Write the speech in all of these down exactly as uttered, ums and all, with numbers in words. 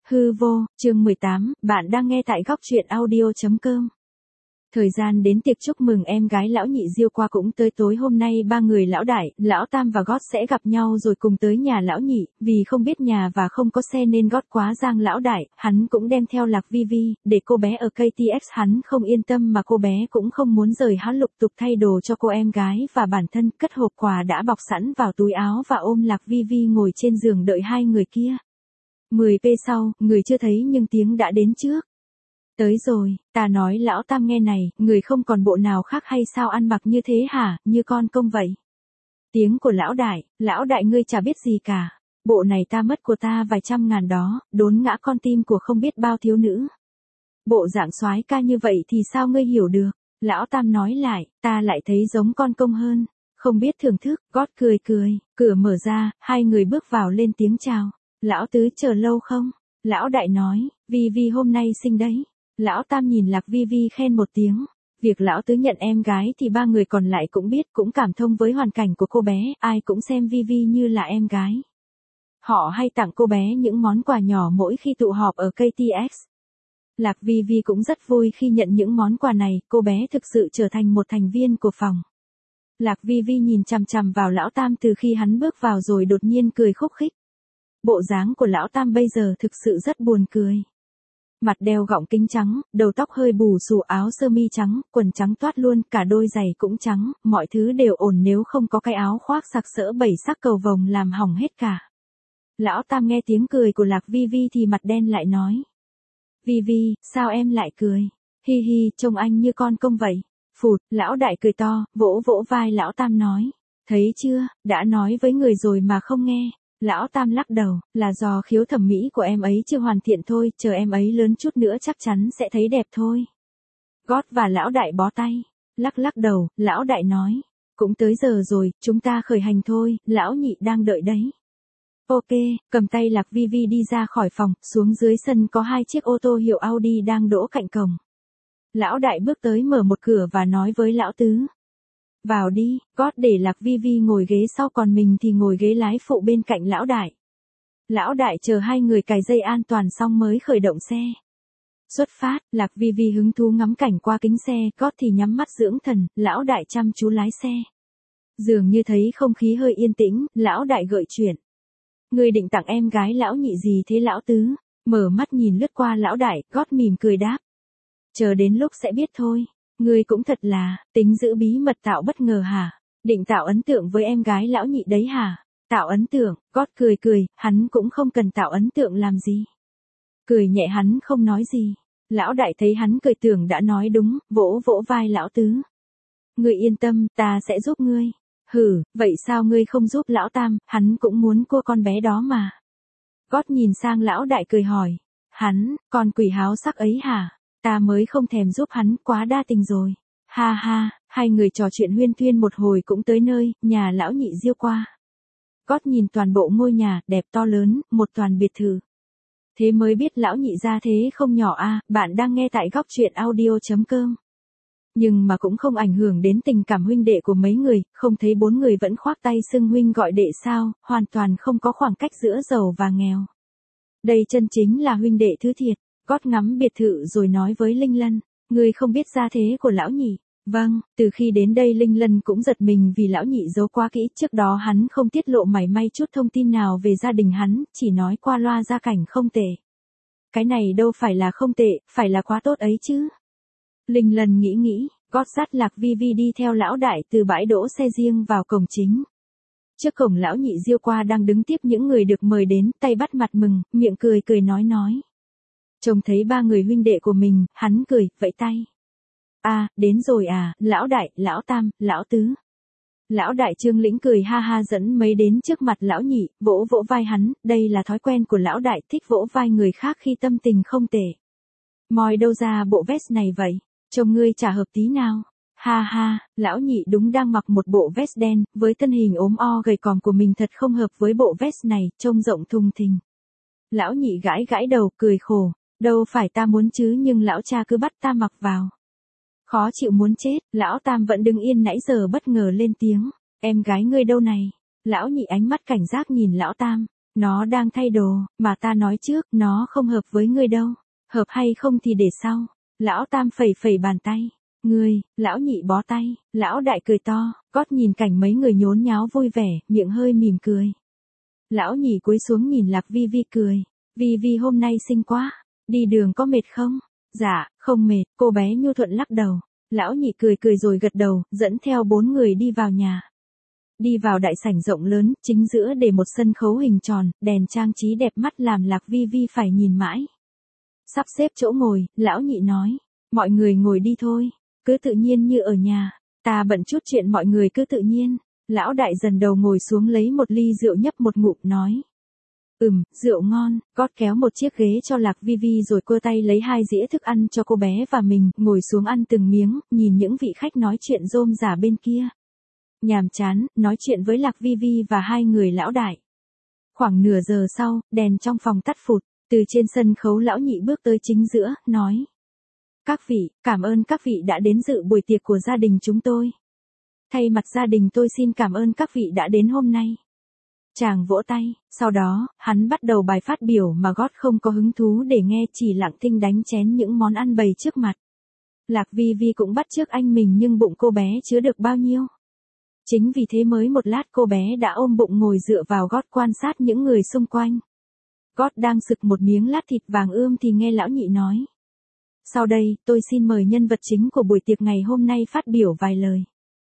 Hư vô, chương mười tám, bạn đang nghe tại góc truyện audio chấm com. Thời gian đến tiệc chúc mừng em gái lão nhị Diêu qua cũng tới tối hôm nay ba người lão đại, lão tam và gót sẽ gặp nhau rồi cùng tới nhà lão nhị, vì không biết nhà và không có xe nên gót quá giang lão đại, hắn cũng đem theo Lạc Vi Vi, để cô bé ở ca tê ét hắn không yên tâm mà cô bé cũng không muốn rời hắn lục tục thay đồ cho cô em gái và bản thân cất hộp quà đã bọc sẵn vào túi áo và ôm Lạc Vi Vi ngồi trên giường đợi hai người kia. mười phút sau, người chưa thấy nhưng tiếng đã đến trước. Tới rồi, ta nói lão tam nghe này, người không còn bộ nào khác hay sao ăn mặc như thế hả, như con công vậy. Tiếng của lão đại, lão đại ngươi chả biết gì cả. Bộ này ta mất của ta vài trăm ngàn đó, đốn ngã con tim của không biết bao thiếu nữ. Bộ dạng soái ca như vậy thì sao ngươi hiểu được. Lão tam nói lại, ta lại thấy giống con công hơn. Không biết thưởng thức, gót cười cười, cửa mở ra, hai người bước vào lên tiếng chào. Lão tứ chờ lâu không? Lão đại nói, Vi Vi hôm nay sinh đấy. Lão tam nhìn Lạc Vi Vi khen một tiếng. Việc lão tứ nhận em gái thì ba người còn lại cũng biết, cũng cảm thông với hoàn cảnh của cô bé, ai cũng xem Vi Vi như là em gái. Họ hay tặng cô bé những món quà nhỏ mỗi khi tụ họp ở ca tê ét. Lạc Vi Vi cũng rất vui khi nhận những món quà này, cô bé thực sự trở thành một thành viên của phòng. Lạc Vi Vi nhìn chằm chằm vào lão tam từ khi hắn bước vào rồi đột nhiên cười khúc khích. Bộ dáng của lão tam bây giờ thực sự rất buồn cười. Mặt đeo gọng kính trắng, đầu tóc hơi bù xù, áo sơ mi trắng, quần trắng toát luôn, cả đôi giày cũng trắng, mọi thứ đều ổn nếu không có cái áo khoác sặc sỡ bảy sắc cầu vồng làm hỏng hết cả. Lão tam nghe tiếng cười của Lạc Vi Vi thì mặt đen lại nói. Vi Vi, sao em lại cười? Hi hi, trông anh như con công vậy. Phụt, lão đại cười to, vỗ vỗ vai lão tam nói. Thấy chưa, đã nói với người rồi mà không nghe. Lão tam lắc đầu, là do khiếu thẩm mỹ của em ấy chưa hoàn thiện thôi, chờ em ấy lớn chút nữa chắc chắn sẽ thấy đẹp thôi. Gót và lão đại bó tay, lắc lắc đầu, lão đại nói, cũng tới giờ rồi, chúng ta khởi hành thôi, lão nhị đang đợi đấy. Ok, cầm tay Lạc Vi Vi đi ra khỏi phòng, xuống dưới sân có hai chiếc ô tô hiệu Audi đang đỗ cạnh cổng. Lão đại bước tới mở một cửa và nói với lão tứ. Vào đi, gót để Lạc Vi Vi ngồi ghế sau còn mình thì ngồi ghế lái phụ bên cạnh lão đại. Lão đại chờ hai người cài dây an toàn xong mới khởi động xe. Xuất phát, Lạc Vi Vi hứng thú ngắm cảnh qua kính xe, gót thì nhắm mắt dưỡng thần, lão đại chăm chú lái xe. Dường như thấy không khí hơi yên tĩnh, lão đại gợi chuyện. Người định tặng em gái lão nhị gì thế lão tứ? Mở mắt nhìn lướt qua lão đại, gót mỉm cười đáp. Chờ đến lúc sẽ biết thôi. Ngươi cũng thật là, tính giữ bí mật tạo bất ngờ hả? Định tạo ấn tượng với em gái lão nhị đấy hả? Tạo ấn tượng, gót cười cười, hắn cũng không cần tạo ấn tượng làm gì. Cười nhẹ hắn không nói gì. Lão đại thấy hắn cười tưởng đã nói đúng, vỗ vỗ vai lão tứ. Ngươi yên tâm, ta sẽ giúp ngươi. Hử, vậy sao ngươi không giúp lão tam, hắn cũng muốn cua con bé đó mà. Gót nhìn sang lão đại cười hỏi. Hắn, con quỷ háo sắc ấy hả? Ta mới không thèm giúp hắn, quá đa tình rồi. Ha ha, hai người trò chuyện huyên thuyên một hồi cũng tới nơi, nhà lão nhị Diêu qua. Gót nhìn toàn bộ ngôi nhà, đẹp to lớn, một toàn biệt thự. Thế mới biết lão nhị ra thế không nhỏ a. Bạn đang nghe tại góc truyện audio chấm com. Nhưng mà cũng không ảnh hưởng đến tình cảm huynh đệ của mấy người, không thấy bốn người vẫn khoác tay xưng huynh gọi đệ sao, hoàn toàn không có khoảng cách giữa giàu và nghèo. Đây chân chính là huynh đệ thứ thiệt. Gót ngắm biệt thự rồi nói với Linh Lân, ngươi không biết gia thế của lão nhị. Vâng, từ khi đến đây Linh Lân cũng giật mình vì lão nhị giấu quá kỹ, trước đó hắn không tiết lộ mảy may chút thông tin nào về gia đình hắn, chỉ nói qua loa gia cảnh không tệ. Cái này đâu phải là không tệ, phải là quá tốt ấy chứ. Linh Lân nghĩ nghĩ, gót dắt Lạc Vi Vi đi theo lão đại từ bãi đỗ xe riêng vào cổng chính. Trước cổng lão nhị Diêu qua đang đứng tiếp những người được mời đến, tay bắt mặt mừng, miệng cười cười nói nói. Trông thấy ba người huynh đệ của mình, hắn cười, vẫy tay. À, đến rồi à, lão đại, lão tam, lão tứ. Lão đại Trương Lĩnh cười ha ha dẫn mấy đến trước mặt lão nhị, vỗ vỗ vai hắn, đây là thói quen của lão đại, thích vỗ vai người khác khi tâm tình không tệ. Moi đâu ra bộ vest này vậy, trông ngươi chả hợp tí nào. Ha ha, lão nhị đúng đang mặc một bộ vest đen, với thân hình ốm o gầy còm của mình thật không hợp với bộ vest này, trông rộng thùng thình. Lão nhị gãi gãi đầu, cười khổ. Đâu phải ta muốn chứ nhưng lão cha cứ bắt ta mặc vào. Khó chịu muốn chết, lão tam vẫn đứng yên nãy giờ bất ngờ lên tiếng. Em gái ngươi đâu này? Lão nhị ánh mắt cảnh giác nhìn lão tam. Nó đang thay đồ, mà ta nói trước, nó không hợp với ngươi đâu. Hợp hay không thì để sau. Lão Tam phẩy phẩy bàn tay. Ngươi, lão nhị bó tay, lão đại cười to, Gót nhìn cảnh mấy người nhốn nháo vui vẻ, miệng hơi mỉm cười. Lão nhị cúi xuống nhìn Lạc Vi Vi cười. Vi Vi hôm nay xinh quá, đi đường có mệt không? Dạ, không mệt, cô bé nhu thuận lắc đầu. Lão nhị cười cười rồi gật đầu, dẫn theo bốn người đi vào nhà. Đi vào đại sảnh rộng lớn, chính giữa để một sân khấu hình tròn, đèn trang trí đẹp mắt làm Lạc Vi Vi phải nhìn mãi. Sắp xếp chỗ ngồi, lão nhị nói, mọi người ngồi đi thôi, cứ tự nhiên như ở nhà, ta bận chút chuyện mọi người cứ tự nhiên. Lão đại dần đầu ngồi xuống lấy một ly rượu nhấp một ngụm nói. Ừm, rượu ngon, Gót kéo một chiếc ghế cho Lạc Vi Vi rồi cua tay lấy hai dĩa thức ăn cho cô bé và mình, ngồi xuống ăn từng miếng, nhìn những vị khách nói chuyện rôm rả bên kia. Nhàm chán, nói chuyện với Lạc Vi Vi và hai người lão đại. Khoảng nửa giờ sau, đèn trong phòng tắt phụt, từ trên sân khấu lão nhị bước tới chính giữa, nói. Các vị, cảm ơn các vị đã đến dự buổi tiệc của gia đình chúng tôi. Thay mặt gia đình tôi xin cảm ơn các vị đã đến hôm nay. Chàng vỗ tay, sau đó, hắn bắt đầu bài phát biểu mà Gót không có hứng thú để nghe, chỉ lặng thinh đánh chén những món ăn bày trước mặt. Lạc Vi Vi cũng bắt chước anh mình nhưng bụng cô bé chứa được bao nhiêu. Chính vì thế mới một lát cô bé đã ôm bụng ngồi dựa vào Gót quan sát những người xung quanh. Gót đang sực một miếng lát thịt vàng ươm thì nghe lão nhị nói. Sau đây, tôi xin mời nhân vật chính của buổi tiệc ngày hôm nay phát biểu vài lời.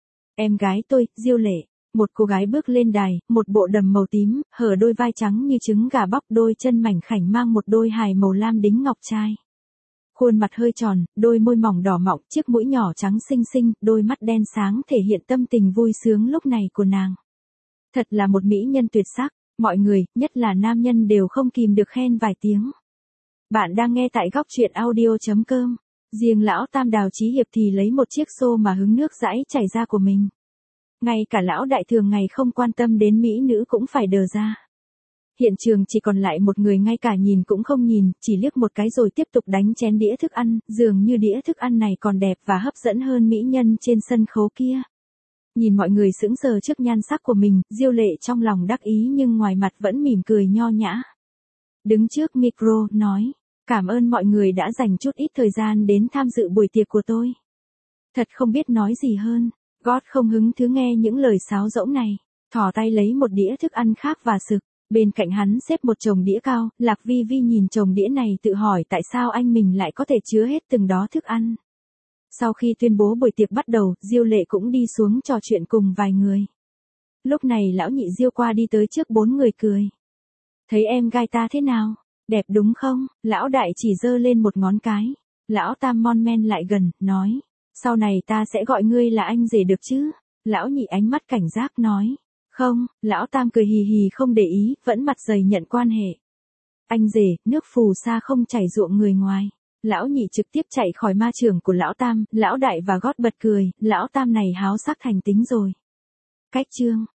Em gái tôi, Diêu Lệ. Một cô gái bước lên đài, một bộ đầm màu tím, hở đôi vai trắng như trứng gà bóc, đôi chân mảnh khảnh mang một đôi hài màu lam đính ngọc trai. Khuôn mặt hơi tròn, đôi môi mỏng đỏ mọng, chiếc mũi nhỏ trắng xinh xinh, đôi mắt đen sáng thể hiện tâm tình vui sướng lúc này của nàng. Thật là một mỹ nhân tuyệt sắc, mọi người, nhất là nam nhân đều không kìm được khen vài tiếng. Bạn đang nghe tại góc truyện audio chấm com. Riêng lão Tam Đào Chí Hiệp thì lấy một chiếc xô mà hứng nước dãi chảy ra của mình. Ngay cả lão đại thường ngày không quan tâm đến mỹ nữ cũng phải đờ ra. Hiện trường chỉ còn lại một người ngay cả nhìn cũng không nhìn, chỉ liếc một cái rồi tiếp tục đánh chén đĩa thức ăn, dường như đĩa thức ăn này còn đẹp và hấp dẫn hơn mỹ nhân trên sân khấu kia. Nhìn mọi người sững sờ trước nhan sắc của mình, Diêu Lệ trong lòng đắc ý nhưng ngoài mặt vẫn mỉm cười nho nhã. Đứng trước micro, nói, cảm ơn mọi người đã dành chút ít thời gian đến tham dự buổi tiệc của tôi. Thật không biết nói gì hơn. Gót không hứng thú nghe những lời sáo rỗng này, thò tay lấy một đĩa thức ăn khác và sực. Bên cạnh hắn xếp một chồng đĩa cao, Lạc Vi Vi nhìn chồng đĩa này tự hỏi tại sao anh mình lại có thể chứa hết từng đó thức ăn. Sau khi tuyên bố buổi tiệc bắt đầu, Diêu Lệ cũng đi xuống trò chuyện cùng vài người. Lúc này lão nhị Diêu qua đi tới trước bốn người cười. Thấy em gai ta thế nào? Đẹp đúng không? Lão đại chỉ giơ lên một ngón cái. Lão Tam mon men lại gần, nói. Sau này ta sẽ gọi ngươi là anh rể được chứ? Lão nhị ánh mắt cảnh giác nói. Không, lão Tam cười hì hì không để ý, vẫn mặt dày nhận quan hệ. Anh rể, nước phù sa không chảy ruộng người ngoài. Lão nhị trực tiếp chạy khỏi ma trường của lão Tam, lão đại và Gót bật cười, lão Tam này háo sắc thành tính rồi. Cách chương.